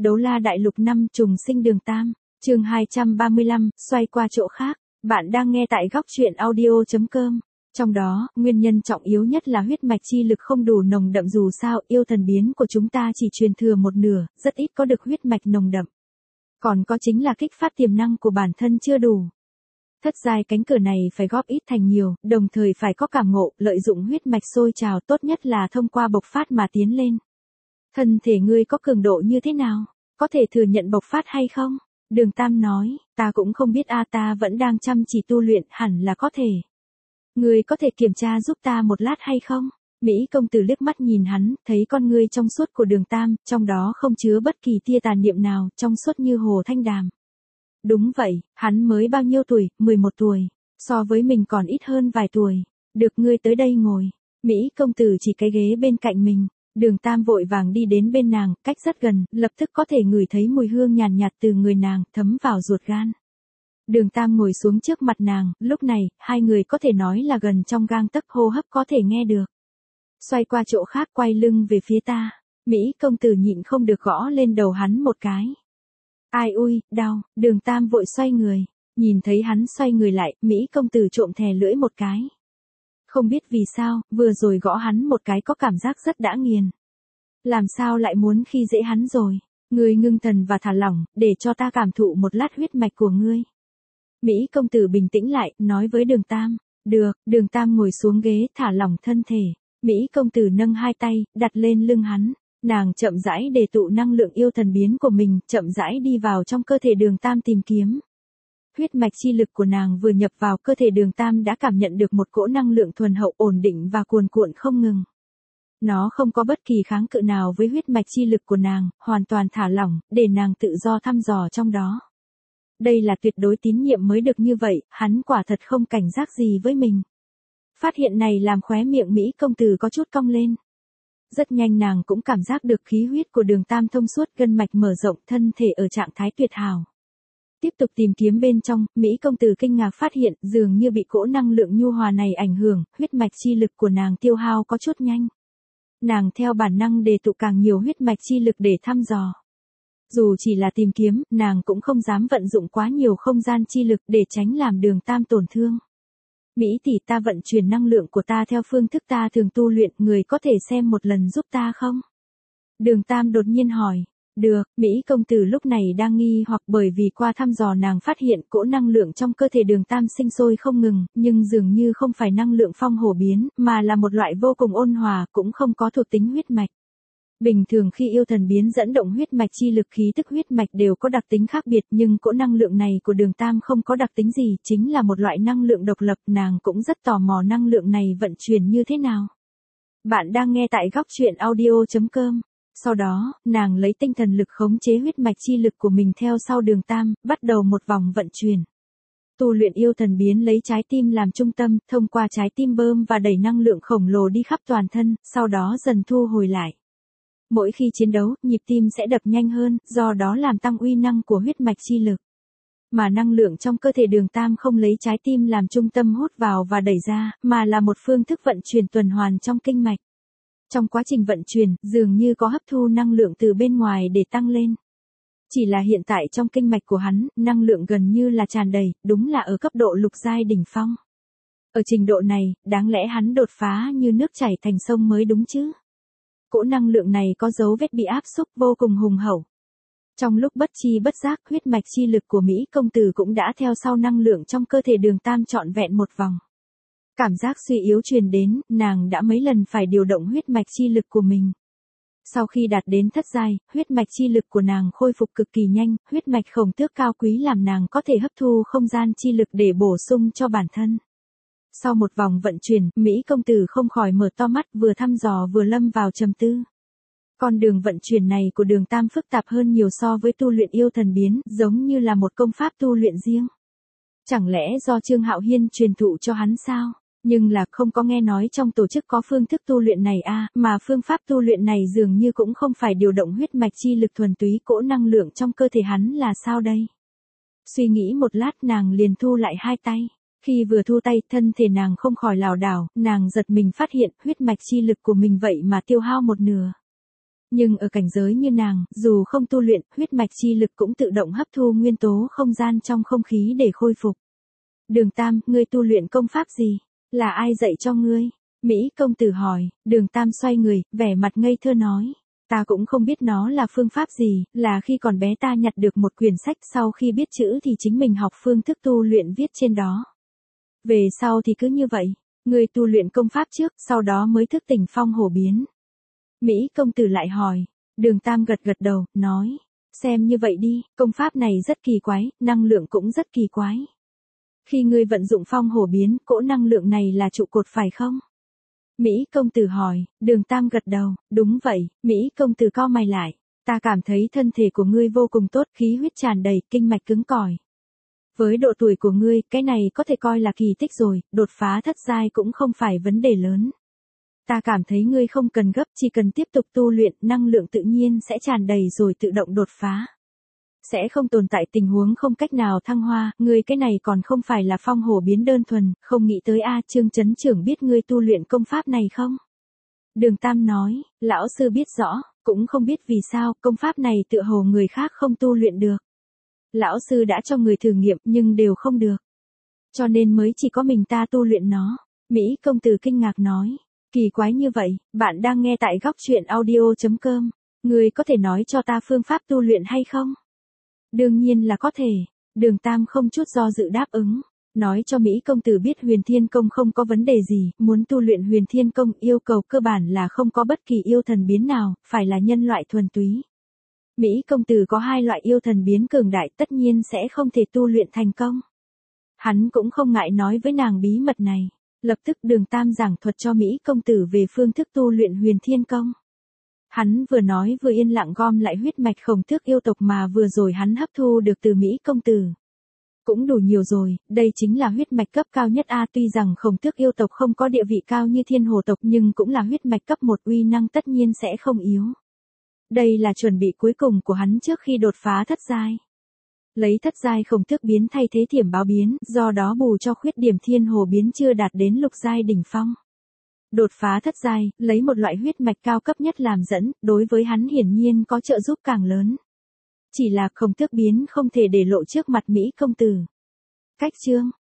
Đấu La Đại Lục 5 trùng sinh Đường Tam, chương 235, xoay qua chỗ khác. Bạn đang nghe tại góc truyện audio.com. Trong đó, nguyên nhân trọng yếu nhất là huyết mạch chi lực không đủ nồng đậm, dù sao yêu thần biến của chúng ta chỉ truyền thừa một nửa, rất ít có được huyết mạch nồng đậm. Còn có chính là kích phát tiềm năng của bản thân chưa đủ. Thất giai cánh cửa này phải góp ít thành nhiều, đồng thời phải có cảm ngộ, lợi dụng huyết mạch sôi trào, tốt nhất là thông qua bộc phát mà tiến lên. Thân thể ngươi có cường độ như thế nào? Có thể thừa nhận bộc phát hay không? Đường Tam nói, ta cũng không biết ta vẫn đang chăm chỉ tu luyện, hẳn là có thể. Ngươi có thể kiểm tra giúp ta một lát hay không? Mỹ công tử liếc mắt nhìn hắn, thấy con ngươi trong suốt của Đường Tam, trong đó không chứa bất kỳ tia tà niệm nào, trong suốt như hồ thanh đàm. Đúng vậy, hắn mới bao nhiêu tuổi, 11 tuổi, so với mình còn ít hơn vài tuổi. Được, ngươi tới đây ngồi. Mỹ công tử chỉ cái ghế bên cạnh mình. Đường Tam vội vàng đi đến bên nàng, cách rất gần, lập tức có thể ngửi thấy mùi hương nhàn nhạt từ người nàng, thấm vào ruột gan. Đường Tam ngồi xuống trước mặt nàng, lúc này, hai người có thể nói là gần trong gang tấc, hô hấp có thể nghe được. Xoay qua chỗ khác, quay lưng về phía ta. Mỹ công tử nhịn không được gõ lên đầu hắn một cái. Ai ui, đau. Đường Tam vội xoay người. Nhìn thấy hắn xoay người lại, Mỹ công tử trộm thè lưỡi một cái. Không biết vì sao, vừa rồi gõ hắn một cái có cảm giác rất đã nghiền. Làm sao lại muốn khi dễ hắn rồi? Ngươi ngưng thần và thả lỏng, để cho ta cảm thụ một lát huyết mạch của ngươi. Mỹ công tử bình tĩnh lại, nói với Đường Tam. Được, Đường Tam ngồi xuống ghế, thả lỏng thân thể. Mỹ công tử nâng hai tay, đặt lên lưng hắn. Nàng chậm rãi để tụ năng lượng yêu thần biến của mình, chậm rãi đi vào trong cơ thể Đường Tam tìm kiếm. Huyết mạch chi lực của nàng vừa nhập vào cơ thể Đường Tam đã cảm nhận được một cỗ năng lượng thuần hậu, ổn định và cuồn cuộn không ngừng. Nó không có bất kỳ kháng cự nào với huyết mạch chi lực của nàng, hoàn toàn thả lỏng, để nàng tự do thăm dò trong đó. Đây là tuyệt đối tín nhiệm mới được như vậy, hắn quả thật không cảnh giác gì với mình. Phát hiện này làm khóe miệng Mỹ công tử có chút cong lên. Rất nhanh nàng cũng cảm giác được khí huyết của Đường Tam thông suốt, gân mạch mở rộng, thân thể ở trạng thái tuyệt hảo. Tiếp tục tìm kiếm bên trong, Mỹ công tử kinh ngạc phát hiện dường như bị cỗ năng lượng nhu hòa này ảnh hưởng, huyết mạch chi lực của nàng tiêu hao có chút nhanh. Nàng theo bản năng đề tụ càng nhiều huyết mạch chi lực để thăm dò. Dù chỉ là tìm kiếm, nàng cũng không dám vận dụng quá nhiều không gian chi lực để tránh làm Đường Tam tổn thương. Mỹ tỷ, ta vận chuyển năng lượng của ta theo phương thức ta thường tu luyện, người có thể xem một lần giúp ta không? Đường Tam đột nhiên hỏi. Được, Mỹ công tử lúc này đang nghi hoặc, bởi vì qua thăm dò nàng phát hiện cỗ năng lượng trong cơ thể Đường Tam sinh sôi không ngừng, nhưng dường như không phải năng lượng phong hổ biến, mà là một loại vô cùng ôn hòa, cũng không có thuộc tính huyết mạch. Bình thường khi yêu thần biến dẫn động huyết mạch chi lực, khí tức huyết mạch đều có đặc tính khác biệt, nhưng cỗ năng lượng này của Đường Tam không có đặc tính gì, chính là một loại năng lượng độc lập. Nàng cũng rất tò mò năng lượng này vận chuyển như thế nào. Bạn đang nghe tại góc truyện audio.com. Sau đó, nàng lấy tinh thần lực khống chế huyết mạch chi lực của mình theo sau Đường Tam, bắt đầu một vòng vận chuyển. Tu luyện yêu thần biến lấy trái tim làm trung tâm, thông qua trái tim bơm và đẩy năng lượng khổng lồ đi khắp toàn thân, sau đó dần thu hồi lại. Mỗi khi chiến đấu, nhịp tim sẽ đập nhanh hơn, do đó làm tăng uy năng của huyết mạch chi lực. Mà năng lượng trong cơ thể Đường Tam không lấy trái tim làm trung tâm hút vào và đẩy ra, mà là một phương thức vận chuyển tuần hoàn trong kinh mạch. Trong quá trình vận chuyển, dường như có hấp thu năng lượng từ bên ngoài để tăng lên. Chỉ là hiện tại trong kinh mạch của hắn, năng lượng gần như là tràn đầy, đúng là ở cấp độ lục giai đỉnh phong. Ở trình độ này, đáng lẽ hắn đột phá như nước chảy thành sông mới đúng chứ. Cỗ năng lượng này có dấu vết bị áp xúc vô cùng hùng hậu. Trong lúc bất chi bất giác, huyết mạch chi lực của Mỹ công tử cũng đã theo sau năng lượng trong cơ thể Đường Tam trọn vẹn một vòng. Cảm giác suy yếu truyền đến, nàng đã mấy lần phải điều động huyết mạch chi lực của mình. Sau khi đạt đến thất giai, huyết mạch chi lực của nàng khôi phục cực kỳ nhanh, huyết mạch khổng tước cao quý làm nàng có thể hấp thu không gian chi lực để bổ sung cho bản thân. Sau một vòng vận chuyển, Mỹ công tử không khỏi mở to mắt, vừa thăm dò vừa lâm vào trầm tư. Con đường vận chuyển này của Đường Tam phức tạp hơn nhiều so với tu luyện yêu thần biến, giống như là một công pháp tu luyện riêng. Chẳng lẽ do Trương Hạo Hiên truyền thụ cho hắn sao? Nhưng là không có nghe nói trong tổ chức có phương thức tu luyện này mà phương pháp tu luyện này dường như cũng không phải điều động huyết mạch chi lực thuần túy, cỗ năng lượng trong cơ thể hắn là sao đây? Suy nghĩ một lát nàng liền thu lại hai tay. Khi vừa thu tay, thân thể nàng không khỏi lảo đảo, nàng giật mình phát hiện huyết mạch chi lực của mình vậy mà tiêu hao một nửa. Nhưng ở cảnh giới như nàng, dù không tu luyện, huyết mạch chi lực cũng tự động hấp thu nguyên tố không gian trong không khí để khôi phục. Đường Tam, ngươi tu luyện công pháp gì? Là ai dạy cho ngươi? Mỹ công tử hỏi. Đường Tam xoay người, vẻ mặt ngây thơ nói. Ta cũng không biết nó là phương pháp gì, là khi còn bé ta nhặt được một quyển sách, sau khi biết chữ thì chính mình học phương thức tu luyện viết trên đó. Về sau thì cứ như vậy, ngươi tu luyện công pháp trước, sau đó mới thức tỉnh phong hổ biến. Mỹ công tử lại hỏi. Đường Tam gật gật đầu, nói. Xem như vậy đi, công pháp này rất kỳ quái, năng lượng cũng rất kỳ quái. Khi ngươi vận dụng phong hổ biến, cỗ năng lượng này là trụ cột phải không? Mỹ công tử hỏi. Đường Tam gật đầu, đúng vậy. Mỹ công tử cau mày lại. Ta cảm thấy thân thể của ngươi vô cùng tốt, khí huyết tràn đầy, kinh mạch cứng cỏi. Với độ tuổi của ngươi, cái này có thể coi là kỳ tích rồi, đột phá thất giai cũng không phải vấn đề lớn. Ta cảm thấy ngươi không cần gấp, chỉ cần tiếp tục tu luyện, năng lượng tự nhiên sẽ tràn đầy rồi tự động đột phá. Sẽ không tồn tại tình huống không cách nào thăng hoa, ngươi cái này còn không phải là phong hổ biến đơn thuần, không nghĩ tới Trương Chấn Trưởng biết ngươi tu luyện công pháp này không? Đường Tam nói, lão sư biết rõ, cũng không biết vì sao, công pháp này tựa hồ người khác không tu luyện được. Lão sư đã cho người thử nghiệm nhưng đều không được. Cho nên mới chỉ có mình ta tu luyện nó. Mỹ công tử kinh ngạc nói. Kỳ quái như vậy, bạn đang nghe tại góc truyện audio.com. Người có thể nói cho ta phương pháp tu luyện hay không? Đương nhiên là có thể. Đường Tam không chút do dự đáp ứng. Nói cho Mỹ công tử biết Huyền Thiên Công không có vấn đề gì, muốn tu luyện Huyền Thiên Công yêu cầu cơ bản là không có bất kỳ yêu thần biến nào, phải là nhân loại thuần túy. Mỹ công tử có hai loại yêu thần biến cường đại tất nhiên sẽ không thể tu luyện thành công. Hắn cũng không ngại nói với nàng bí mật này. Lập tức Đường Tam giảng thuật cho Mỹ công tử về phương thức tu luyện Huyền Thiên Công. Hắn vừa nói vừa yên lặng gom lại huyết mạch khổng tước yêu tộc mà vừa rồi hắn hấp thu được từ Mỹ công tử. Cũng đủ nhiều rồi, đây chính là huyết mạch cấp cao nhất tuy rằng khổng tước yêu tộc không có địa vị cao như thiên hồ tộc nhưng cũng là huyết mạch cấp 1 uy năng tất nhiên sẽ không yếu. Đây là chuẩn bị cuối cùng của hắn trước khi đột phá thất giai. Lấy thất giai khổng tước biến thay thế thiểm báo biến, do đó bù cho khuyết điểm thiên hồ biến chưa đạt đến lục giai đỉnh phong. Đột phá thất giai, lấy một loại huyết mạch cao cấp nhất làm dẫn, đối với hắn hiển nhiên có trợ giúp càng lớn. Chỉ là khổng tước biến không thể để lộ trước mặt Mỹ công tử. Cách chương